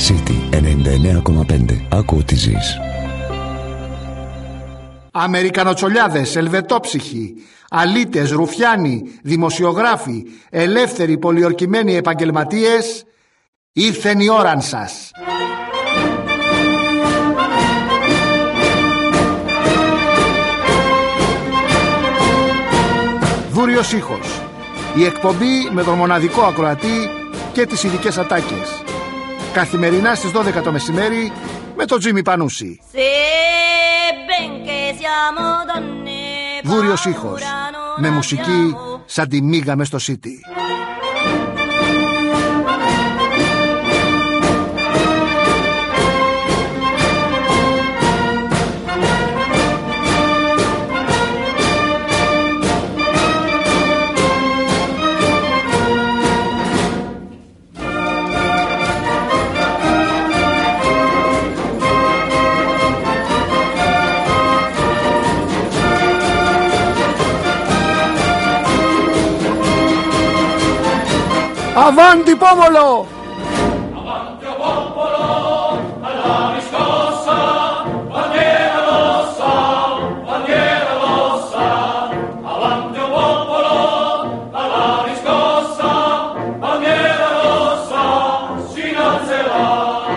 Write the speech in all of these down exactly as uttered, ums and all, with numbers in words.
City ενενήντα εννέα κόμμα πέντε. Άκου ό,τι ζεις. Αμερικανοτσολιάδες, ελβετόψυχοι, αλήτες, ρουφιάνοι, δημοσιογράφοι, ελεύθεροι πολιορκημένοι επαγγελματίες, ήρθεν η ώραν σας. Δούριος ήχος. Η εκπομπή με τον μοναδικό ακροατή και τις ειδικές ατάκες. Καθημερινά στις δώδεκα το μεσημέρι με τον Τζίμι Πανούση. Δούριος ήχος. Με μουσική σαν τη μίγα μες στο City. Avanti popolo! Avanti popolo, alla riscossa, bandiera rossa, bandiera rossa. Avanti popolo, alla riscossa, bandiera rossa, si innalzerà.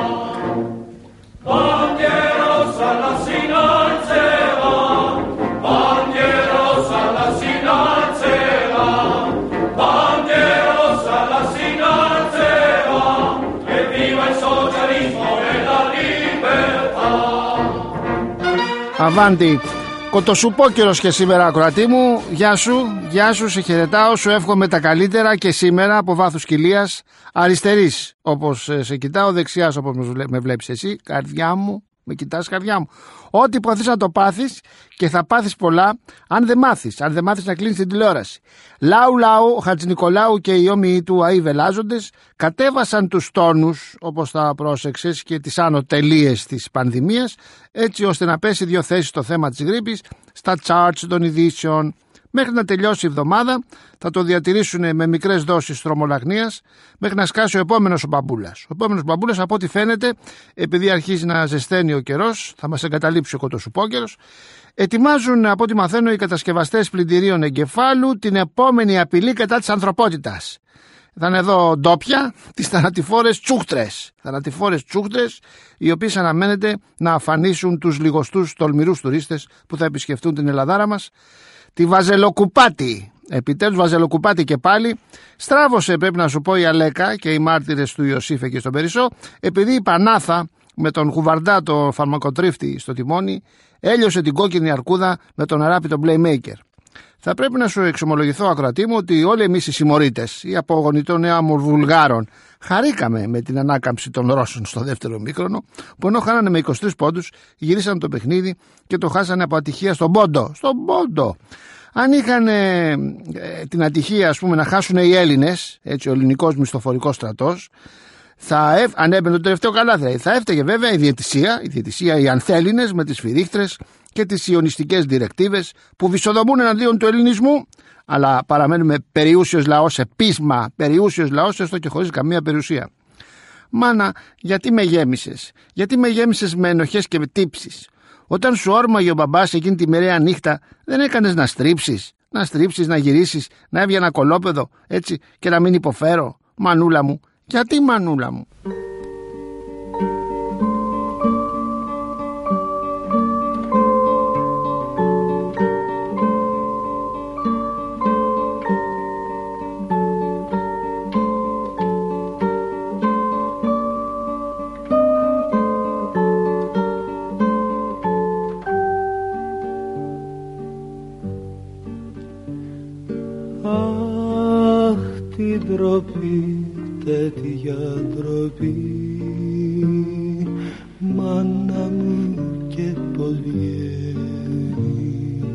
Bandiera rossa, la si innalzerà. Bandiera rossa, la si innalzerà. Bandiera Αβάντι, κοτοσουπόκυρος και σήμερα ακροατή μου. Γεια σου, γεια σου, σε χαιρετάω, σου εύχομαι τα καλύτερα και σήμερα από βάθους κοιλίας. Αριστερής όπως σε κοιτάω, δεξιάς όπως με βλέπεις εσύ. Καρδιά μου, με κοιτάς καρδιά μου. Ό,τι προθείς να το πάθεις και θα πάθεις πολλά αν δεν μάθεις, αν δεν μάθεις να κλείνεις την τηλεόραση. Λάου λάου, ο Χατζηνικολάου και οι όμοιοι του αεί βελάζοντες κατέβασαν τους τόνους, όπως θα πρόσεξες, και τις άνω τελείες της πανδημίας, έτσι ώστε να πέσει δύο θέσεις στο θέμα της γρίπης στα charts των ειδήσεων. Μέχρι να τελειώσει η εβδομάδα θα το διατηρήσουν με μικρές δόσεις τρομολαγνίας μέχρι να σκάσει ο επόμενος ο μπαμπούλας. Ο επόμενος μπαμπούλας, από ό,τι φαίνεται, επειδή αρχίζει να ζεσταίνει ο καιρός, θα μας εγκαταλείψει ο κοτοσουπόκαιρος. Ετοιμάζουν, από ό,τι μαθαίνω, οι κατασκευαστές πλυντηρίων εγκεφάλου την επόμενη απειλή κατά της ανθρωπότητας. Θα είναι εδώ ντόπια, τις θανατηφόρες τσούχτρες. Θανατηφόρες τσούχτρες, οι οποίες αναμένεται να αφανίσουν τους λιγοστούς τολμηρούς τουρίστες που θα επισκεφτούν την Ελλαδάρα μας. Τη Βαζελοκουπάτη, επιτέλους Βαζελοκουπάτη και πάλι. Στράβωσε, πρέπει να σου πω, η Αλέκα και οι μάρτυρες του Ιωσήφ εκεί στον Περισσό, επειδή η Πανάθα με τον Χουβαρντά το φαρμακοτρίφτη στο τιμόνι έλειωσε την κόκκινη αρκούδα με τον αράπητο Playmaker. Θα πρέπει να σου εξομολογηθώ, ακροατή μου, ότι όλοι εμείς οι συμμορίτες, οι απογονητών νέων Βουλγάρων, χαρήκαμε με την ανάκαμψη των Ρώσων στο δεύτερο μήχρονο, που ενώ χάνανε με είκοσι τρεις πόντους, γυρίσαν το παιχνίδι και το χάσανε από ατυχία στον πόντο. Στον πόντο. Αν είχαν ε, την ατυχία, ας πούμε, να χάσουν οι Έλληνες, έτσι, ο ελληνικός μισθοφορικός στρατός, θα ευ... αν έμπαινε το τελευταίο καλάθι, θα έφταιγε βέβαια η διαιτησία, η διαιτησία, οι ανθέλληνες με τις σφυρίχτρες και τις ιονιστικές διρεκτίβες που βυσοδομούν εναντίον του ελληνισμού, αλλά παραμένουμε περιούσιος λαός σε πείσμα, περιούσιος λαός έστω και χωρίς καμία περιουσία. Μάνα, γιατί με γέμισες, γιατί με γέμισες με ενοχές και με τύψεις? Όταν σου όρμαγε ο μπαμπάς εκείνη τη μεραία νύχτα, δεν έκανες να στρίψεις, να στρίψεις, να γυρίσεις, να έβγαινα κολόπεδο, έτσι, και να μην υποφέρω? Μανούλα μου, γιατί μανούλα μου? Ντροπή, τέτοια ντροπή, μάνα μου, και πως βγαίνει.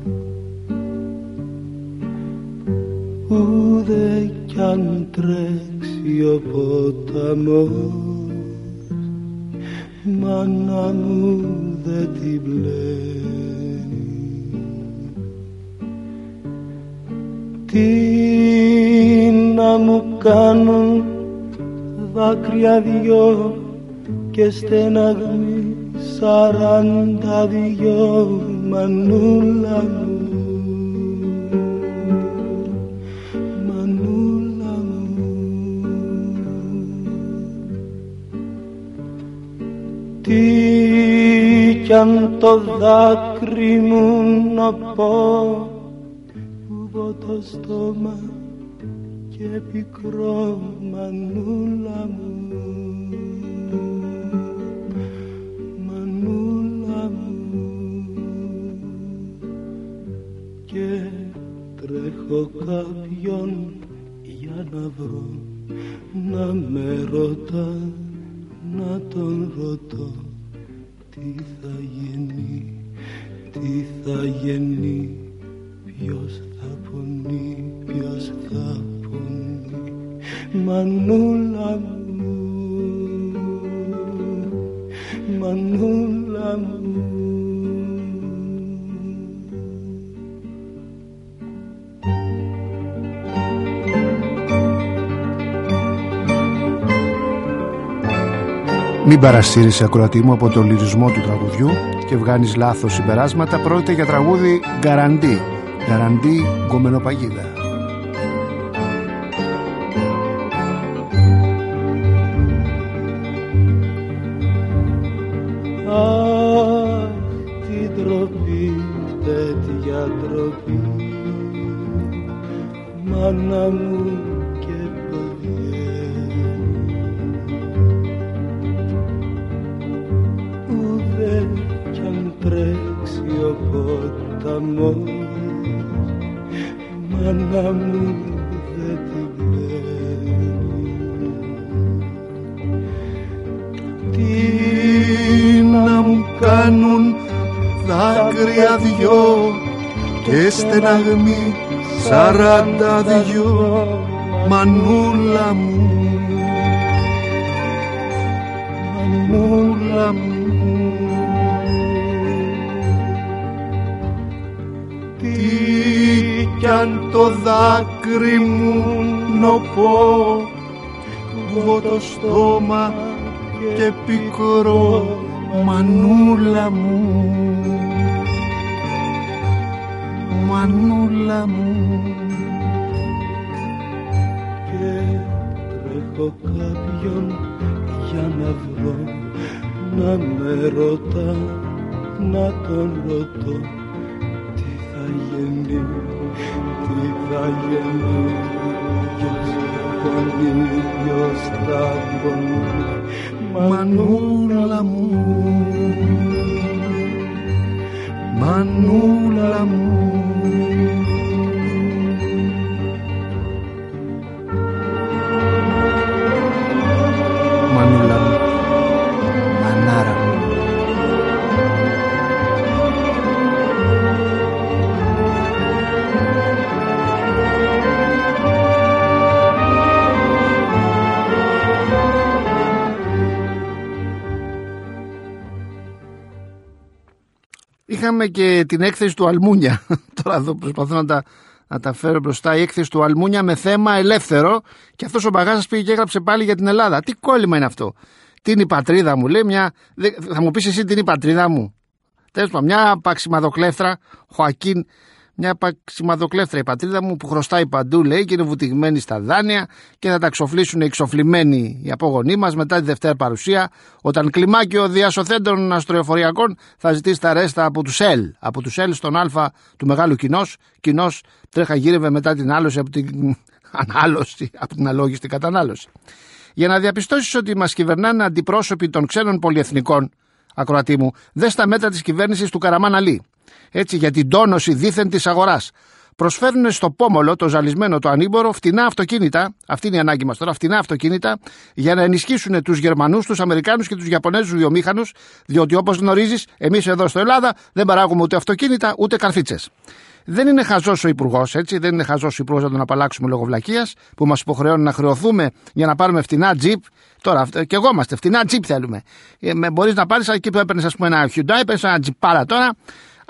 Ούτε κι αν τρέξει ο ποταμός, μάνα μου δεν την πλένει. Τι να μου κάνουν δάκρυα δυο και στεναγμή σαράντα δυο, μανούλα μου, μανούλα μου. Τι κι αν το δάκρυ μου να πω, που το στόμα και πικρό, μανούλα μου, μανούλα μου. Και τρέχω κάποιον για να βρω, να με ρωτά, να τον ρωτώ, τι θα γίνει, τι θα γίνει, ποιος θα πονεί, ποιος θα πονεί, μανούλα μου, μανούλα μου. Μην παρασύρεις, ακροατή μου, από το λυρισμό του τραγουδιού και βγάνεις λάθος συμπεράσματα. Πρόκειται για τραγούδι γκαραντί, γκαραντί γκομενοπαγίδα. Αχ, τι ντροπή, τέτοια ντροπή, μάνα μου και παγιέ. Ουδέ κι αν τρέξει ο ποταμός, μάνα μου δεν την παίρνει. Τι να μου κάνουν δάκρυα δυο και στεναγμή σαράντα δυο, μανούλα μου, μανούλα μου. Τι κι αν το δάκρυ μου νοπό, κουβώ το στόμα και πικρό, μανούλα μου, μανούλα μου. Και τρέχω κάποιον για να βρω, να με ρωτά, να τον ρωτώ, τι θα γίνει, τι θα γίνει, ποιος θα πονεί, ποιος θα πονεί, μανούλα μου, μανούλα μου. Μανούλα μου, μανάρα μου. Είχαμε και την έκθεση του Αλμούνια. Τώρα εδώ προσπαθώ να τα, να τα φέρω μπροστά. Η έκθεση του Αλμούνια με θέμα ελεύθερο. Και αυτός ο Μπαγάζας πήγε και έγραψε πάλι για την Ελλάδα. Τι κόλλημα είναι αυτό? Τι είναι η πατρίδα μου, λέει μια. Θα μου πεις εσύ τι είναι η πατρίδα μου? Τέλος πάντων, μια παξιμαδοκλέφτρα, Χωακίν, μια παξιμαδοκλέφτρα η πατρίδα μου που χρωστάει παντού, λέει, και είναι βουτυγμένη στα δάνεια και θα τα ξοφλήσουν οι εξοφλημένοι οι απόγονοί μας μετά τη Δευτέρα παρουσία, όταν κλιμάκιο διασωθέντων αστροεφοριακών θα ζητήσει τα ρέστα από τους ΕΛ. Από τους ΕΛ στον Α του μεγάλου κοινός. Κοινός τρέχα γύρευε μετά την άλωση από την ανάλωση, από την αλόγιστη κατανάλωση. Για να διαπιστώσεις ότι μας κυβερνάνε αντιπρόσωποι των ξένων πολυεθνικών, ακροατή μου, δες τα μέτρα της κυβέρνησης του Καραμάν Αλή. Έτσι, για την τόνωση δήθεν της αγοράς. Προσφέρουν στο πόμολο, το ζαλισμένο, το ανήμπορο, φτηνά αυτοκίνητα. Αυτή είναι η ανάγκη μας τώρα, φτηνά αυτοκίνητα, για να ενισχύσουν τους Γερμανούς, τους Αμερικάνους και τους Ιαπωνέζους βιομήχανους, διότι όπως γνωρίζεις, εμείς εδώ στο Ελλάδα δεν παράγουμε ούτε αυτοκίνητα ούτε καρφίτσες. Δεν είναι χαζός ο υπουργός, έτσι, δεν είναι χαζός ο υπουργός να τον απαλλάξουμε λόγω βλακείας, που μας υποχρεώνει να χρεωθούμε για να πάρουμε φτηνά τζιπ. Τώρα, και εγώ είμαστε, φτηνά τζιπ θέλουμε. Ε, μπορείς να πάρεις εκεί που έπαιρνες, ας πούμε, ένα Hyundai, παίρνεις ένα τζιπάρα τώρα.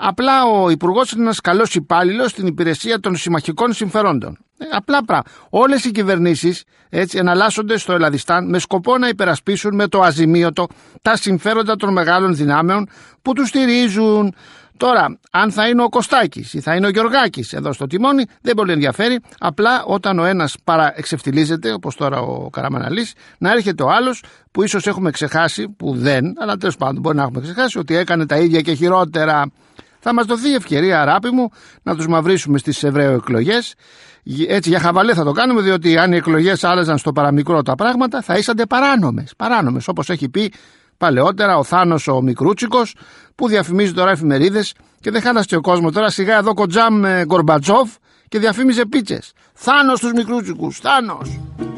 Απλά ο υπουργός είναι ένας καλός υπάλληλος στην υπηρεσία των συμμαχικών συμφερόντων. Ε, απλά πράγμα. Όλες οι κυβερνήσεις έτσι εναλλάσσονται στο Ελλαδιστάν με σκοπό να υπερασπίσουν με το αζημίωτο τα συμφέροντα των μεγάλων δυνάμεων που τους στηρίζουν. Τώρα, αν θα είναι ο Κωστάκης ή θα είναι ο Γιωργάκης εδώ στο τιμόνι, δεν πολύ ενδιαφέρει. Απλά όταν ο ένας παραεξευτιλίζεται, όπως τώρα ο Καραμαναλής, να έρχεται ο άλλος που ίσως έχουμε ξεχάσει, που δεν, αλλά τέλος πάντων μπορεί να έχουμε ξεχάσει, ότι έκανε τα ίδια και χειρότερα. Θα μας δοθεί η ευκαιρία, αγάπη μου, να τους μαυρίσουμε στις ευρωεκλογές. Έτσι, για χαβαλέ θα το κάνουμε, διότι αν οι εκλογές άλλαζαν στο παραμικρό τα πράγματα, θα ήσανται παράνομες. Παράνομες, όπως έχει πει παλαιότερα ο Θάνος ο Μικρούτσικος, που διαφημίζει τώρα εφημερίδες και δεν χάλασε ο κόσμο τώρα. Σιγά εδώ κοντζάμ ε, Γκορμπατσόφ και διαφήμιζε πίτσες. Θάνος τους Μικρούτσικους, Θάνος.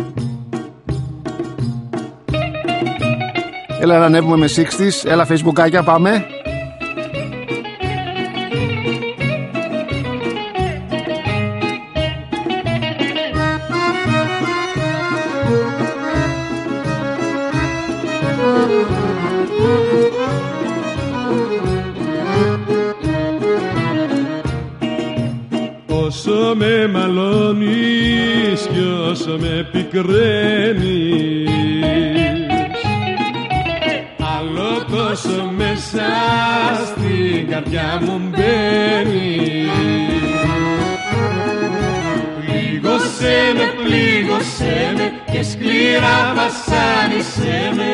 Έλα να ανέβουμε με εξήντα, έλα facebookάκια, πάμε. Όσο με μαλώνεις κι όσο με πικραίνεις, άλλο τόσο μέσα στην καρδιά μου μπαίνεις. Πλήγωσέ με, πλήγωσέ με και σκληρά βασάνισέ με.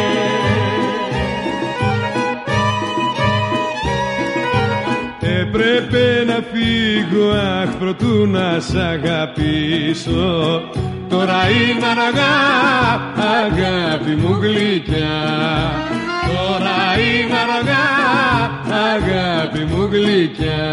Έπρεπε να φύγω, αχ, προτού να σ' αγαπήσω. Τώρα είναι αργά, αγάπη μου γλυκιά. Τώρα είναι αργά, αγάπη μου γλυκιά.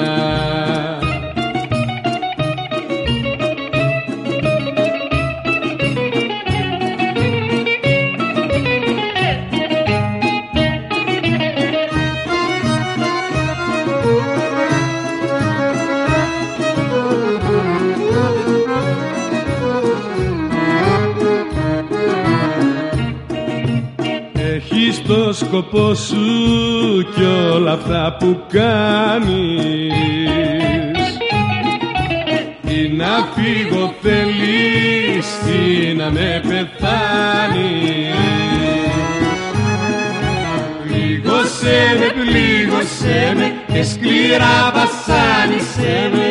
Έχεις το σκοπό σου κι όλα αυτά που κάνεις, ή να φύγω θέλεις ή να με πεθάνεις. Πλήγωσέ με, πλήγωσέ με και σκληρά βασάνισέ με.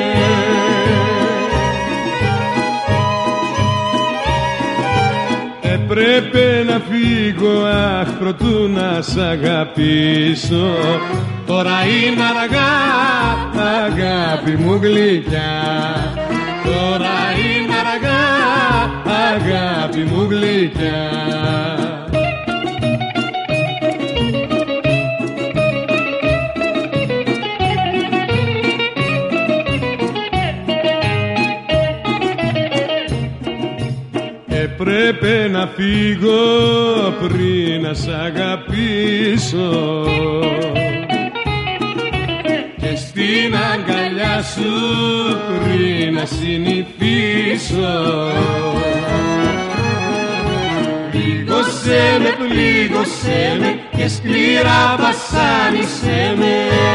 Έπρεπε να φύγω, αχ, προτού να σ' αγαπήσω. Τώρα είναι αργά, αγάπη μου γλυκιά. Τώρα είναι αργά, αγάπη μου γλυκιά. Έπρεπε να φύγω πριν να σ' αγαπήσω και στην αγκαλιά σου πριν να συνηθίσω. Πλήγωσέ με, πλήγωσέ με και σκληρά βασάνισέ με.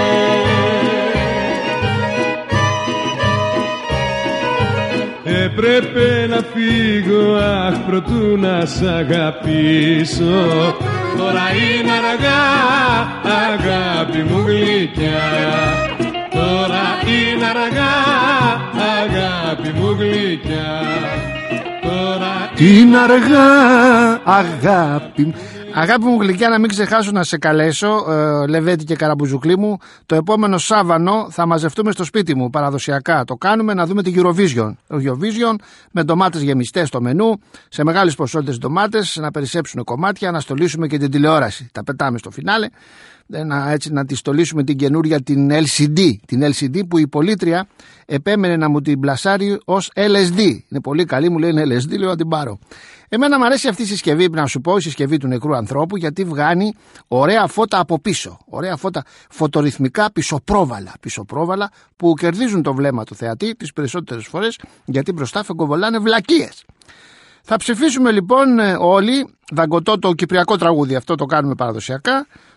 Έπρεπε να φύγω, αχ, προτού να σ' αγαπήσω. Τώρα είναι αργά, αγάπη μου γλυκιά. Τώρα είναι αργά, αγάπη μου γλυκιά. Τώρα είναι αργά, αγάπη μου. Αγάπη μου γλυκιά, να μην ξεχάσω να σε καλέσω, ε, Λεβέντη και Καραμπουζουκλή μου. Το επόμενο Σάββανο θα μαζευτούμε στο σπίτι μου, παραδοσιακά το κάνουμε, να δούμε την Eurovision. Eurovision με ντομάτες γεμιστές στο μενού, σε μεγάλες ποσότητες ντομάτες, να περισσέψουν κομμάτια, να στολίσουμε και την τηλεόραση. Τα πετάμε στο φινάλε, να, έτσι, να τη στολίσουμε την καινούρια την ελ σι ντι. Την ελ σι ντι που η πολίτρια επέμενε να μου την πλασάρει ως ελ ες ντι. Είναι πολύ καλή, μου λέει είναι ελ ες ντι, λέω να την πάρω. Εμένα μου αρέσει αυτή η συσκευή, να σου πω, η συσκευή του νεκρού ανθρώπου, γιατί βγάνει ωραία φώτα από πίσω. Ωραία φώτα, φωτορυθμικά πισωπρόβαλα. Πισωπρόβαλα που κερδίζουν το βλέμμα του θεατή τις περισσότερες φορές, γιατί μπροστά φεγκοβολάνε βλακίες. Θα ψηφίσουμε λοιπόν όλοι, δαγκωτό το κυπριακό τραγούδι, αυτό το κάνουμε παραδοσιακά,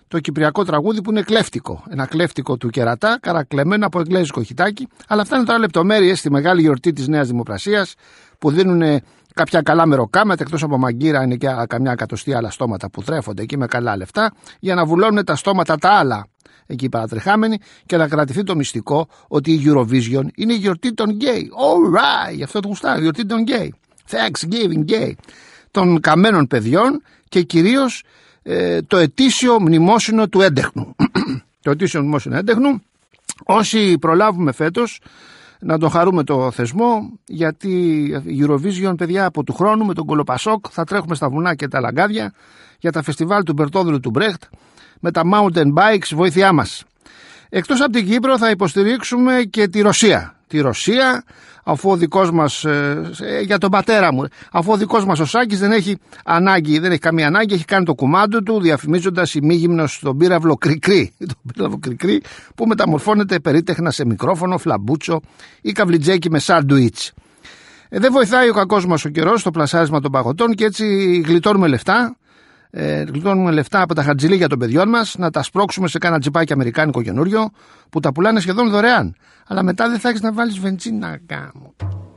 το κυπριακό τραγούδι που είναι κλέφτικο. Ένα κλέφτικο του κερατά, καρακλεμμένο από εγγλέζικο χιτάκι. Αλλά αυτά είναι τώρα λεπτομέρειες στη μεγάλη γιορτή της Νέας Δημοπρασίας που δίνουν κάποια καλά μεροκάματα. Εκτός από μαγκύρα, είναι και καμιά εκατοστή άλλα στόματα που τρέφονται εκεί με καλά λεφτά για να βουλώνουν τα στόματα τα άλλα εκεί παρατρεχάμενοι και να κρατηθεί το μυστικό ότι η Eurovision είναι η γιορτή των γκέι. Alright, γι' αυτό το γουστάρω, η γιορτή των γκέι. Thanksgiving gay. Των καμένων παιδιών και κυρίως ε, το ετήσιο μνημόσυνο του έντεχνου. Το ετήσιο μνημόσυνο έντεχνου, όσοι προλάβουμε φέτος να τον χαρούμε το θεσμό, γιατί η Eurovision, παιδιά, από του χρόνου με τον Κολοπασόκ θα τρέχουμε στα βουνά και τα λαγκάδια για τα φεστιβάλ του Μπερτόδουλου του Μπρέχτ με τα mountain bikes, βοήθειά μας. Εκτός από την Κύπρο θα υποστηρίξουμε και τη Ρωσία. Τη Ρωσία, αφού ο δικός μας, ε, για τον πατέρα μου, αφού ο δικός μας ο Σάκης δεν έχει ανάγκη, δεν έχει καμία ανάγκη, έχει κάνει το κουμάντο του διαφημίζοντας ημίγυμνος στον πύραυλο Κρικρί, τον πύραυλο Κρικρί που μεταμορφώνεται περίτεχνα σε μικρόφωνο, φλαμπούτσο ή καβλιτζέκι με σάντουιτς. Ε, δεν βοηθάει ο κακός μας ο καιρός στο πλασάρισμα των παγωτών και έτσι γλιτώνουμε λεφτά. Ε, γλιτώνουμε λεφτά από τα χατζηλίγια των παιδιών μας να τα σπρώξουμε σε κάνα τζιπάκι αμερικάνικο καινούριο που τα πουλάνε σχεδόν δωρεάν. Αλλά μετά δεν θα έχεις να βάλεις βενζίνα κάμω.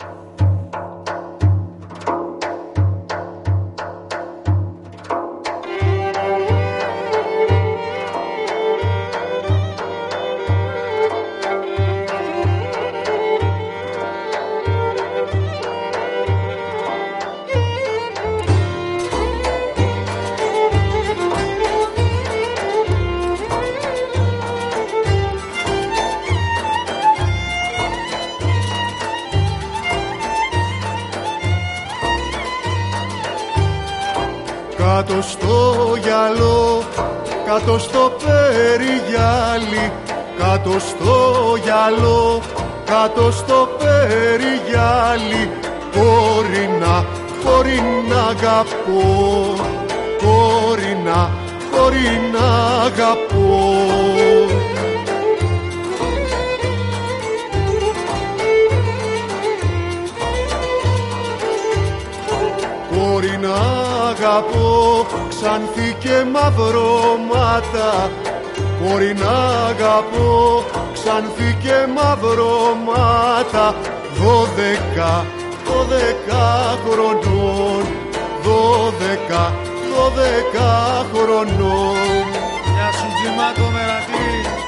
Κάτω στο γυαλό, κάτω στο περιγυάλι, κάτω στο γυαλό, κάτω στο περιγυάλι, κορίνα, κορίνα αγαπώ, κορίνα, κορίνα αγαπώ. Κορίνα αγαπώ, ξανθή και μαυρώματα, κορίνα αγαπώ, ξανθή και μαυρώματα, δώδεκα, δώδεκα χρονών, δώδεκα, δώδεκα χρονών. Γεια σου Τζιμάκο Μερατή.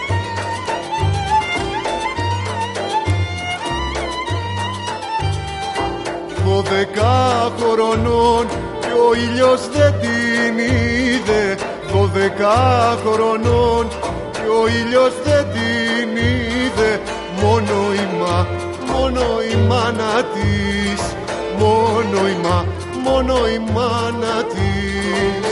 Δώδεκα χρονών κι ο ήλιος δεν την είδε, δώδεκα χρονών κι ο ήλιος δεν την είδε, μόνο η μα, μόνο η μάνα της, μόνο η μα, μόνο η μάνα της.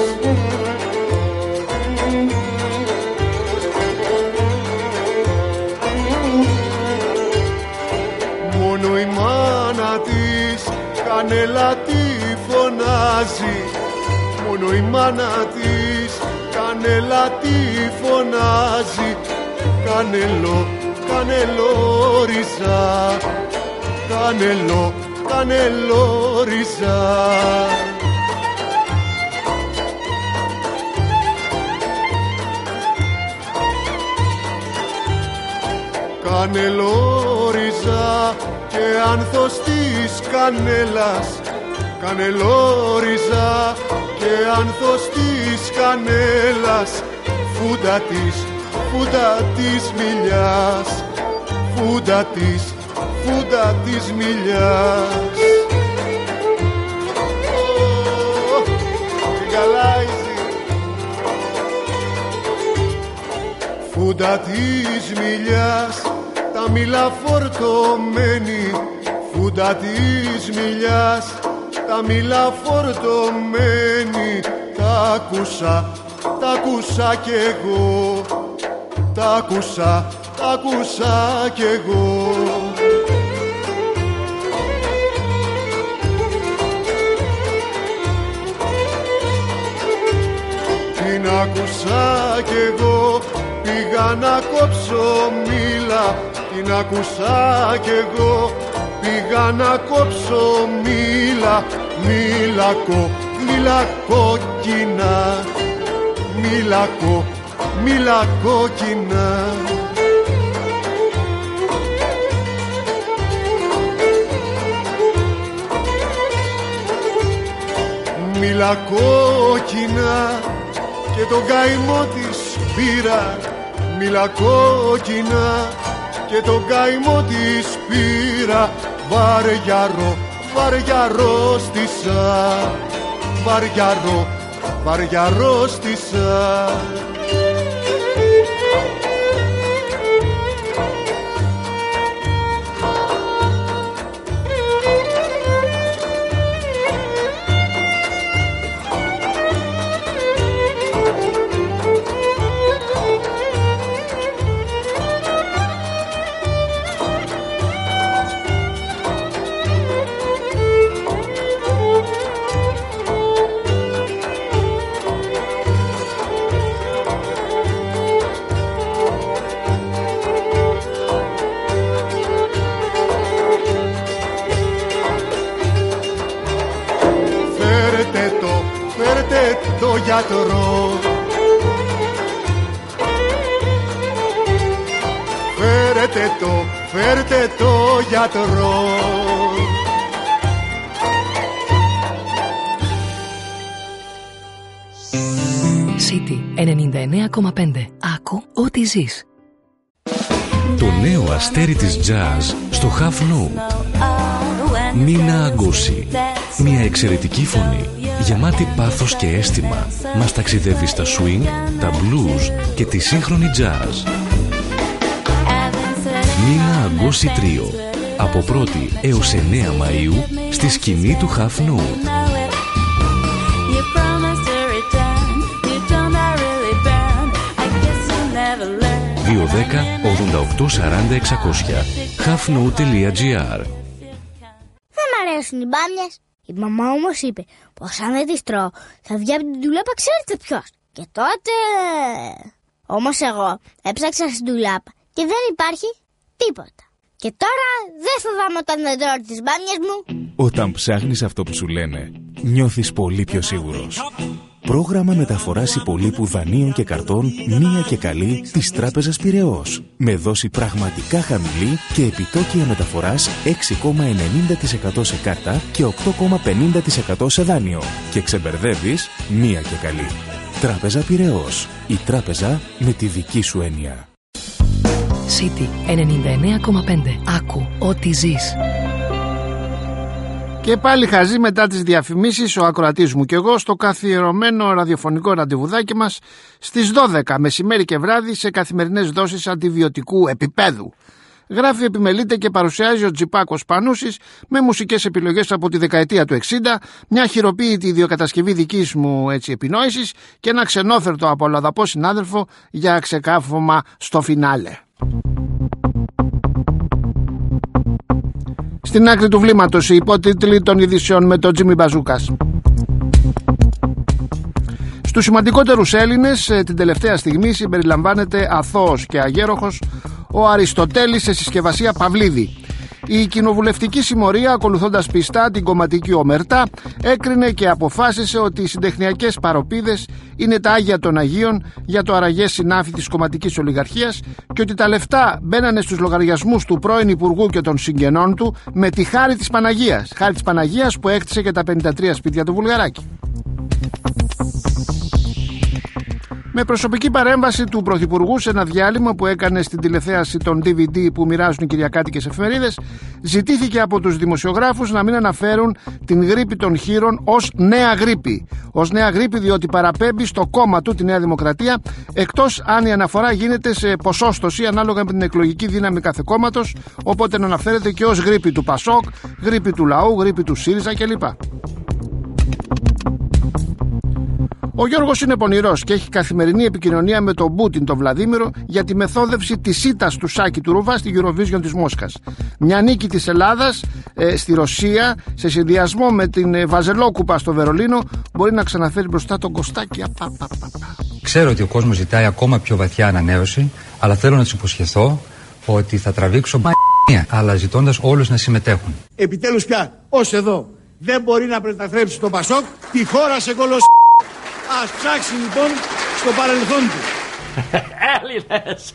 Μόνο η μάνα της κανέλα τη φωνάζει, μόνο η μάνα της κανέλα τη φωνάζει, κανελό, κανελόριζα, κανελό, κανελόριζα. Κανελόριζα και άνθος της κανέλας, κανελόριζα και άνθος της κανέλας, φούντα της, φούντα της μιλιάς, φούντα της, φούντα της μιλιάς. Φούντα της μιλιάς, τα μήλα φορτωμένη, φούντα της μιλιάς, τα μήλα φορτωμένη, τα άκουσα, τα άκουσα κι εγώ, τα άκουσα, τα άκουσα κι εγώ. Την άκουσα κι εγώ, πήγα να κόψω μήλα, την άκουσα κι εγώ, πήγα να κόψω μήλα, μήλα κο, μήλα κόκκινα, μήλα κο, μήλα κόκκινα. Μήλα κόκκινα και τον καημό της πήρα. Μήλα κόκκινα και τον καημό της πήρα. Βαριαρό, βαριαρό στήσα. Βαριαρό, βαριαρό στήσα. Το γιατρό, φέρετε το, φέρτε το γιατρό. City ενενήντα εννέα κόμμα πέντε. Άκου ό,τι ζεις. Το νέο αστέρι της jazz στο Half Note. Νίνα Αγκώση. Μια εξαιρετική φωνή, γεμάτη πάθος και αίσθημα, μας ταξιδεύει στα swing, τα blues και τη σύγχρονη jazz. Νίνα Αγκώση Τρίο. Από πρώτη έως εννέα Μαΐου στη σκηνή του Half Note. δύο δέκα ογδόντα οκτώ σαράντα εξακόσια halfnote τελεία gr. Δεν μ' αρέσουν οι μπάμιες. Η μαμά όμως είπε πως αν δεν τις τρώω θα βγει από την ντουλάπα ξέρετε ποιος. Και τότε... Όμως εγώ έψαξα στην ντουλάπα και δεν υπάρχει τίποτα. Και τώρα δεν φοβάμαι όταν δεν τρώω τις μπάμιες μου. Όταν ψάχνεις αυτό που σου λένε, νιώθεις πολύ πιο σίγουρος. Πρόγραμμα μεταφοράς υπολείπου δανείων και καρτών μία και καλή της Τράπεζας Πειραιώς. Με δόση πραγματικά χαμηλή και επιτόκια μεταφοράς έξι κόμμα ενενήντα τοις εκατό σε κάρτα και οκτώ κόμμα πενήντα τοις εκατό σε δάνειο. Και ξεμπερδεύεις μία και καλή. Τράπεζα Πειραιώς. Η τράπεζα με τη δική σου έννοια. City ενενήντα εννέα κόμμα πέντε. Άκου ό,τι ζεις. Και πάλι χαζή μετά τις διαφημίσεις ο ακροατής μου και εγώ στο καθιερωμένο ραδιοφωνικό ραντεβουδάκι μας στις δώδεκα μεσημέρι και βράδυ σε καθημερινές δόσεις αντιβιωτικού επίπεδου. Γράφει, επιμελείται και παρουσιάζει ο Τζιπάκος Πανούσης με μουσικές επιλογές από τη δεκαετία του εξήντα, μια χειροποίητη ιδιοκατασκευή δικής μου έτσι επινόησης και ένα ξενόφερτο από λαδαπό συνάδελφο για ξεκάφωμα στο φινάλε. Στην άκρη του βλήματος οι υπότιτλοι των ειδήσεων με τον Τζίμι Μπαζούκας. Στους σημαντικότερους Έλληνες την τελευταία στιγμή συμπεριλαμβάνεται αθώος και αγέροχος ο Αριστοτέλης σε συσκευασία Παυλίδη. Η κοινοβουλευτική συμμορία, ακολουθώντας πιστά την κομματική ομερτά, έκρινε και αποφάσισε ότι οι συντεχνιακές παροπίδες είναι τα Άγια των Αγίων για το αραγές συνάφι της κομματικής ολιγαρχίας και ότι τα λεφτά μπαίνανε στους λογαριασμούς του πρώην Υπουργού και των συγγενών του με τη χάρη της Παναγίας. Χάρη της Παναγίας που έκτισε και τα πενήντα τρία σπίτια του Βουλγαράκη. Με προσωπική παρέμβαση του Πρωθυπουργού σε ένα διάλειμμα που έκανε στην τηλεθέαση των ντι βι ντι που μοιράζουν οι κυριακάτικες εφημερίδες, ζητήθηκε από τους δημοσιογράφους να μην αναφέρουν την γρίπη των χείρων ως νέα γρίπη. Ως νέα γρίπη διότι παραπέμπει στο κόμμα του, τη Νέα Δημοκρατία, εκτός αν η αναφορά γίνεται σε ποσόστοση ανάλογα με την εκλογική δύναμη κάθε κόμματος, οπότε να αναφέρεται και ως γρίπη του Πασόκ, γρίπη του Λαού, γρίπη του ΣΥΡΙΖΑ κλπ. Ο Γιώργος είναι πονηρός και έχει καθημερινή επικοινωνία με τον Πούτιν τον Βλαδίμηρο για τη μεθόδευση της ήττας του Σάκη του Ρούβα στη Eurovision της Μόσχας. Μια νίκη της Ελλάδας ε, στη Ρωσία σε συνδυασμό με την ε, Βαζελόκουπα στο Βερολίνο μπορεί να ξαναφέρει μπροστά τον Κωστάκη. Απα, πα, πα, πα. Ξέρω ότι ο κόσμος ζητάει ακόμα πιο βαθιά ανανέωση, αλλά θέλω να τους υποσχεθώ ότι θα τραβήξω μ***, αλλά ζητώντας όλους να συμμετέχουν. Επιτέλους πια, ως εδώ, δεν μπορεί να μετατρέψει το Πασόκ τη χώρα σε κολοσ... Ας ψάξει λοιπόν στο παρελθόν του. Έλληνες,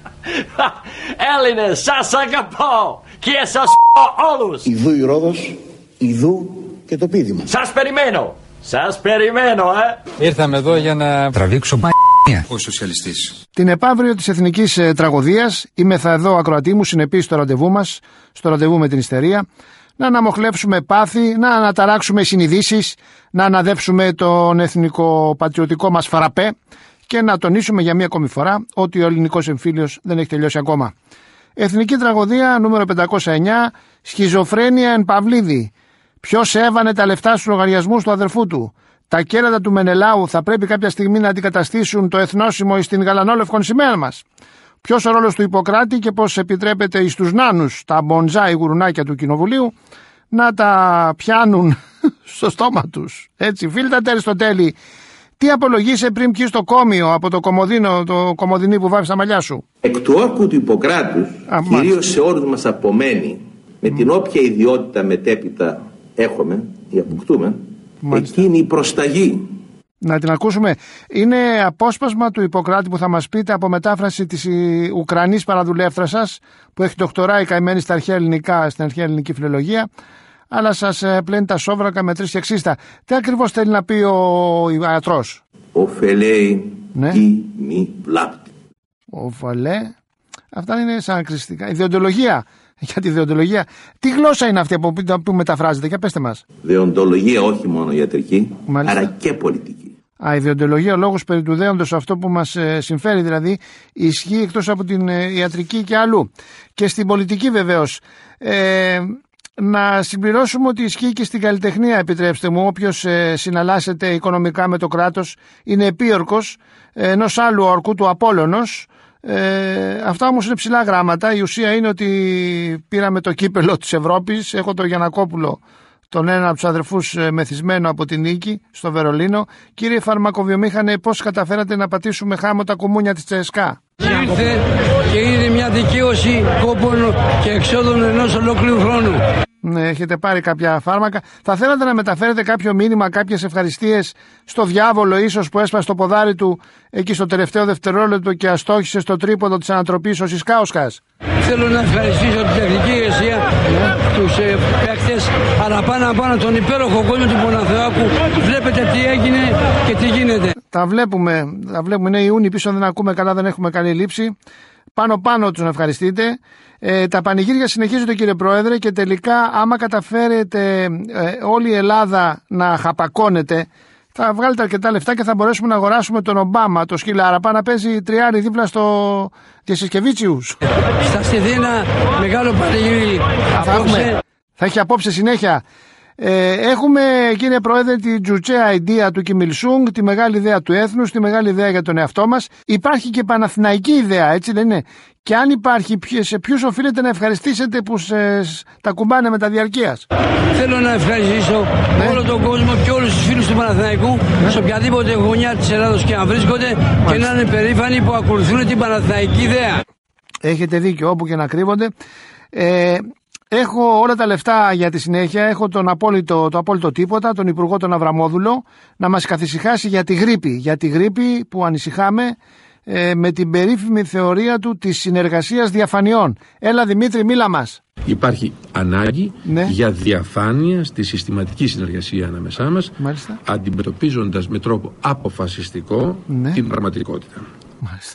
Έλληνες, σας αγαπώ και σας όλους. Ιδού η Ρόδος, ιδού και το πείδημα. Σας περιμένω, σας περιμένω, ε. Ήρθαμε εδώ για να τραβήξω μ***ια. Ο σοσιαλιστής. Την επαύριο της εθνικής ε, τραγωδίας είμαι θα εδώ ακροατή μου συνεπής στο ραντεβού μας, στο ραντεβού με την ιστερία, να αναμοχλεύσουμε πάθη, να αναταράξουμε συνειδήσεις, να αναδέψουμε τον εθνικό πατριωτικό μας φαραπέ και να τονίσουμε για μία ακόμη φορά ότι ο ελληνικός εμφύλιος δεν έχει τελειώσει ακόμα. Εθνική τραγωδία νούμερο πεντακόσια εννιά, σχιζοφρένεια εν Παυλίδη. Ποιος έβανε τα λεφτά στους λογαριασμούς του αδερφού του. Τα κέρατα του Μενελάου θα πρέπει κάποια στιγμή να αντικαταστήσουν το εθνόσημο στην γαλανόλευκον σημαία μας. Ποιος ο ρόλος του Ιπποκράτη και πώς επιτρέπεται εις τους νάνους, τα μποντζάι γουρουνάκια του Κοινοβουλίου, να τα πιάνουν στο στόμα τους. Έτσι, φίλτατε Αριστοτέλη, τι απολογείσαι πριν πιεις το κόμιο από το κομοδίνο, το κομοδινί που βάφεις τα μαλλιά σου. Εκ του όρκου του Ιπποκράτους, κυρίως σε όλους μας απομένει, με mm. την όποια ιδιότητα μετέπειτα έχουμε ή αποκτούμε, μάλιστα, εκείνη η προσταγή. Να την ακούσουμε. Είναι απόσπασμα του Ιπποκράτη που θα μας πείτε από μετάφραση της Ουκρανής παραδουλεύτρας σας, που έχει ντοκτοράει καημένη στα αρχαία ελληνικά, στην αρχαία ελληνική φιλολογία, αλλά σας πλένει τα σόβρακα με τρεις και εξίστα. Τι ακριβώς θέλει να πει ο ιατρός? Οφελέει ναι. ή μη βλάπτη. Οφαλέ. Αυτά είναι σαν κριτικά. Ιδεοντολογία. Για τη δεοντολογία. Τι γλώσσα είναι αυτή από που μεταφράζεται, για πέστε μας. Δεοντολογία όχι μόνο ιατρική, μάλιστα, αλλά και πολιτική. Α, η δεοντολογία, ο λόγος περί του δέοντος, αυτό που μας ε, συμφέρει δηλαδή, ισχύει εκτός από την ε, ιατρική και αλλού. Και στην πολιτική βεβαίως. Ε, να συμπληρώσουμε ότι ισχύει και στην καλλιτεχνία, επιτρέψτε μου. Όποιος ε, συναλλάσσεται οικονομικά με το κράτος είναι επίορκος ε, ενός άλλου ορκού του Απόλλωνος. Ε, αυτά όμως είναι ψηλά γράμματα. Η ουσία είναι ότι πήραμε το κύπελο της Ευρώπης. Έχω τον Γιαννακόπουλο, τον ένα από τους αδερφούς μεθυσμένο από την Νίκη στο Βερολίνο. Κύριε φαρμακοβιομήχανε, πώς καταφέρατε να πατήσουμε χάμω τα κουμούνια της Τσεσκά? Ήρθε και είναι μια δικαίωση κόπων και εξόδων ενός ολόκληρου χρόνου. Ναι, έχετε πάρει κάποια φάρμακα. Θα θέλατε να μεταφέρετε κάποιο μήνυμα, κάποιες ευχαριστίες στο διάβολο ίσως που έσπασε το ποδάρι του εκεί στο τελευταίο δευτερόλεπτο και αστόχησε στο τρίποδο της ανατροπής ο Σισκάουσκας? Θέλω να ευχαριστήσω την τεχνική ηγεσία, τους ε, παίκτες, αλλά πάνω πάνω τον υπέροχο κόσμο του Παναθηναϊκού. Βλέπετε τι έγινε και τι γίνεται. Τα βλέπουμε, τα βλέπουμε. Είναι Ιούνιοι πίσω, δεν ακούμε καλά, δεν έχουμε καλή λήψη. Πάνω πάνω τους να ευχαριστείτε. Ε, τα πανηγύρια συνεχίζονται, κύριε Πρόεδρε, και τελικά άμα καταφέρετε ε, όλη η Ελλάδα να χαπακώνεται, θα βγάλετε αρκετά λεφτά και θα μπορέσουμε να αγοράσουμε τον Ομπάμα, το σκυλάρα, πάνω να παίζει τριάρι δίπλα στο Διασυσκευίτσιους. Θα στηθεί ένα μεγάλο πανηγύρι. Θα, έχουμε, θα έχει απόψε συνέχεια. Ε, έχουμε, κύριε Πρόεδρε, τη τζουτσέα ιδέα του Κιμ Ιλ Σουνγκ, τη μεγάλη ιδέα του έθνους, τη μεγάλη ιδέα για τον εαυτό μας. Υπάρχει και παναθηναϊκή ιδέα, έτσι δεν είναι? Και αν υπάρχει, σε ποιους οφείλετε να ευχαριστήσετε που σε, τα κουμπάνε με τα διαρκείας? Θέλω να ευχαριστήσω ναι. όλο τον κόσμο και όλους τους φίλους του Παναθηναϊκού, ναι. σε οποιαδήποτε γωνιά της Ελλάδος και αν βρίσκονται, μάλιστα, και να είναι περήφανοι που ακολουθούν την παναθηναϊκή ιδέα. Έχετε δίκιο, όπου και να κρύβονται. Ε, Έχω όλα τα λεφτά για τη συνέχεια, έχω τον απόλυτο, το απόλυτο τίποτα, τον Υπουργό τον Αβραμόδουλο, να μας καθησυχάσει για τη γρίπη, για τη γρίπη που ανησυχάμε ε, με την περίφημη θεωρία του της συνεργασίας διαφανειών. Έλα Δημήτρη, μίλα μας. Υπάρχει ανάγκη ναι. για διαφάνεια στη συστηματική συνεργασία ανάμεσά μας, μάλιστα, αντιμετωπίζοντας με τρόπο αποφασιστικό ναι. την πραγματικότητα. Μάλιστα.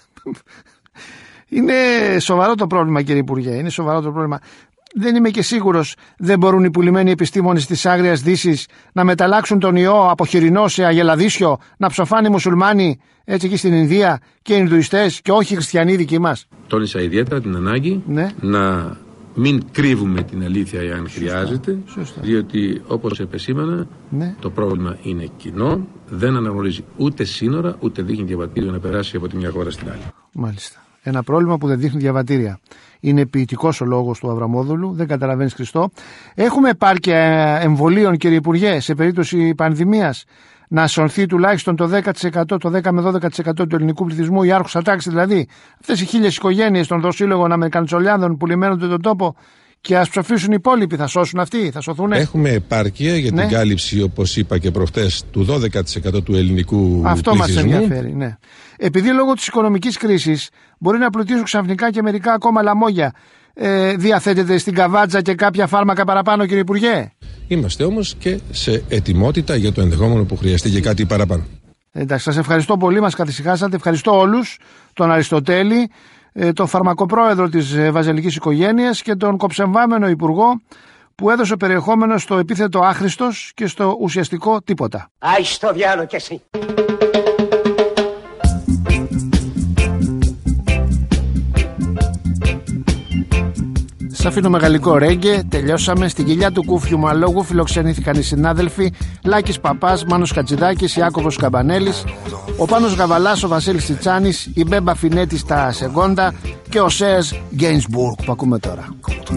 Είναι σοβαρό το πρόβλημα, κύριε Υπουργέ, είναι σοβαρό το πρόβλημα. Δεν είμαι και σίγουρος, δεν μπορούν οι πουλημένοι επιστήμονες της Άγριας Δύσης να μεταλλάξουν τον ιό από χοιρινό σε αγελαδίσιο, να ψοφάνε οι μουσουλμάνοι έτσι εκεί στην Ινδία και οι Ινδουιστές και όχι οι χριστιανοί δικοί μας? Τόνισα ιδιαίτερα την ανάγκη ναι. να μην κρύβουμε την αλήθεια εάν σωστά, χρειάζεται, σωστά. διότι όπως επεσήμανα ναι. το πρόβλημα είναι κοινό, δεν αναγνωρίζει ούτε σύνορα ούτε δείχνει διαβατήριο να περάσει από τη μια χώρα στην άλλη. Μάλιστα. Ένα πρόβλημα που δεν δείχνει διαβατήρια. Είναι ποιητικός ο λόγος του Αβραμόδουλου, δεν καταλαβαίνεις Χριστό. Έχουμε επάρκεια εμβολίων, κύριε Υπουργέ, σε περίπτωση πανδημίας, να σωθεί τουλάχιστον το δέκα τοις εκατό, το δέκα με δώδεκα τοις εκατό του ελληνικού πληθυσμού, η άρχουσα τάξη δηλαδή, αυτές οι χίλιες οικογένειες των δοσύλλογων Αμερικαντσολιάδων που λιμένονται τον τόπο Και ας ψοφήσουν οι υπόλοιποι, θα σώσουν αυτοί, θα σωθούν. Έχουμε επάρκεια για ναι. την κάλυψη, όπως είπα και προχτές, του δώδεκα τοις εκατό του ελληνικού Αυτό πληθυσμού. μας ενδιαφέρει, ναι. Επειδή λόγω της οικονομικής κρίσης μπορεί να πλουτίσουν ξαφνικά και μερικά ακόμα λαμόγια, ε, διαθέτεται στην καβάτζα και κάποια φάρμακα παραπάνω, κύριε Υπουργέ? Είμαστε όμως και σε ετοιμότητα για το ενδεχόμενο που χρειαστεί και κάτι παραπάνω. Εντάξει, σας ευχαριστώ πολύ, μας καθησυχάσατε. Ευχαριστώ όλους, τον Αριστοτέλη, τον φαρμακοπρόεδρο της βαζελικής οικογένειας και τον κοψεμβάμενο υπουργό που έδωσε περιεχόμενο στο επίθετο άχρηστος και στο ουσιαστικό τίποτα. Άι στο διάλο κι εσύ. Σ' αφήνω μεγαλικό ρέγγε, τελειώσαμε. Στην κοιλιά του Κούφιου Μαλόγου φιλοξενήθηκαν οι συνάδελφοι Λάκης Παπάς, Μάνος Κατζηδάκης, Ιάκωβος Καμπανέλης, ο Πάνος Γαβαλάς, ο Βασίλης Τσιτσάνης, η Μπέμπα Φινέτη στα Σεγόντα και ο Σέζ Γκέινσμπουργκ που ακούμε τώρα.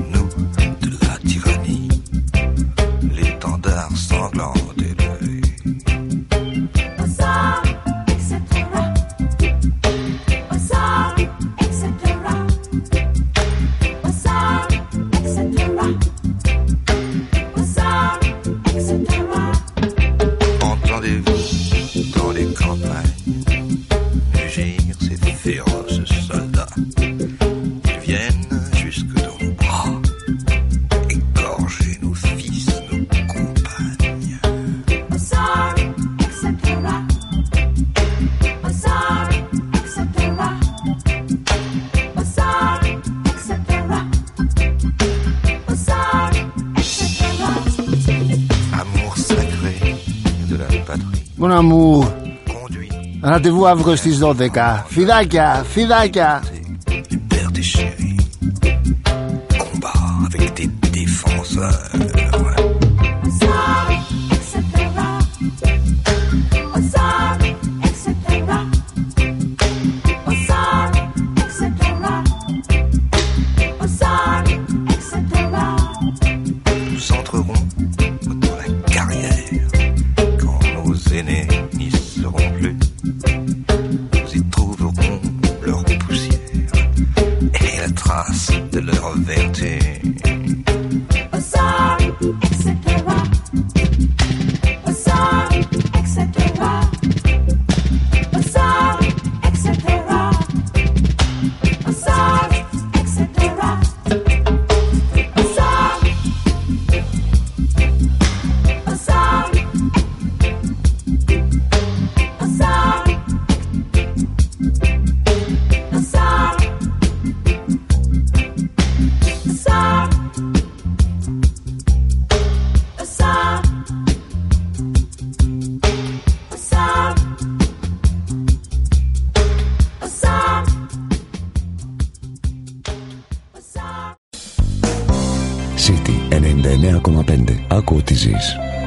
Mon amour, ραντεβού αύριο στις δώδεκα. Φιδάκια, φιδάκια. City ενενήντα εννέα κόμμα πέντε. Άκου ότι ζεις.